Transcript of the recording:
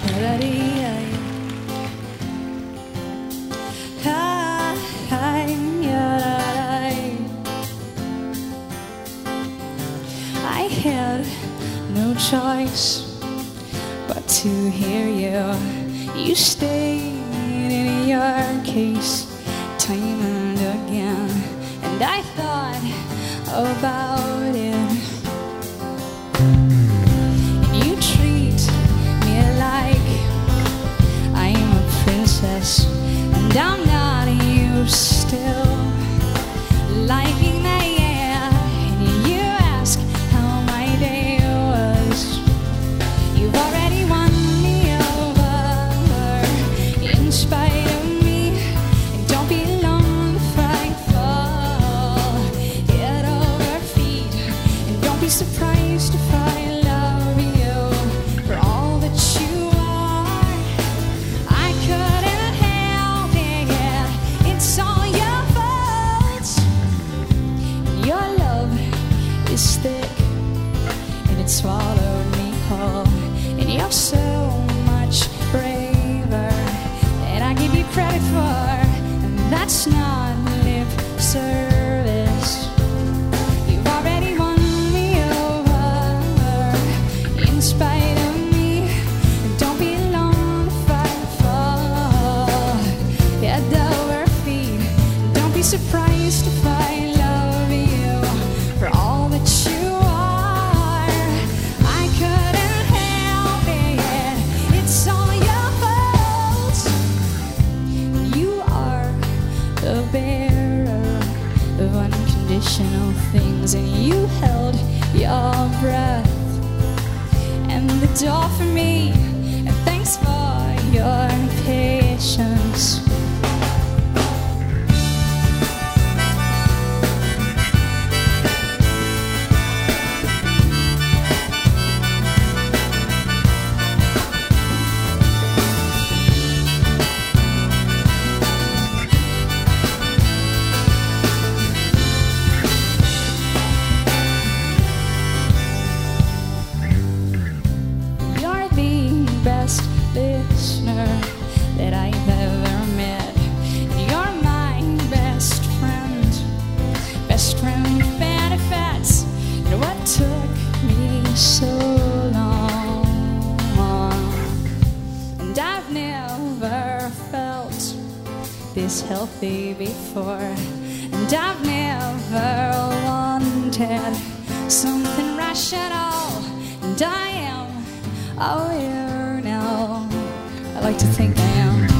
I had no choice but to hear you. You stayed in your case time and again, and I thought about it. You treat me like I'm a princess, and I'm not. You still liking that, yeah. And you ask how my day was. You've already won me over in spite of me. And don't be long if I fall head over feet. And don't be surprised if I love you for all that you are. I couldn't help it, it's all your fault. Your love is thick and it swallowed me whole. And you're so much braver than I give you credit for, and that's not lip service. You've already won me over in spite of me. And don't be long if I fall head over feet. Don't be surprised if I love you for all that you are. I couldn't help it, it's all your fault. You are the bearer of unconditional things, and you held your breath and the door for me. And thanks for your patience. You're the best listener that I've ever met. You're my best friend with benefits. And what took me so long? And I've never felt this healthy before. And I've never wanted something rational. And I am, oh, you know, I like to think I am.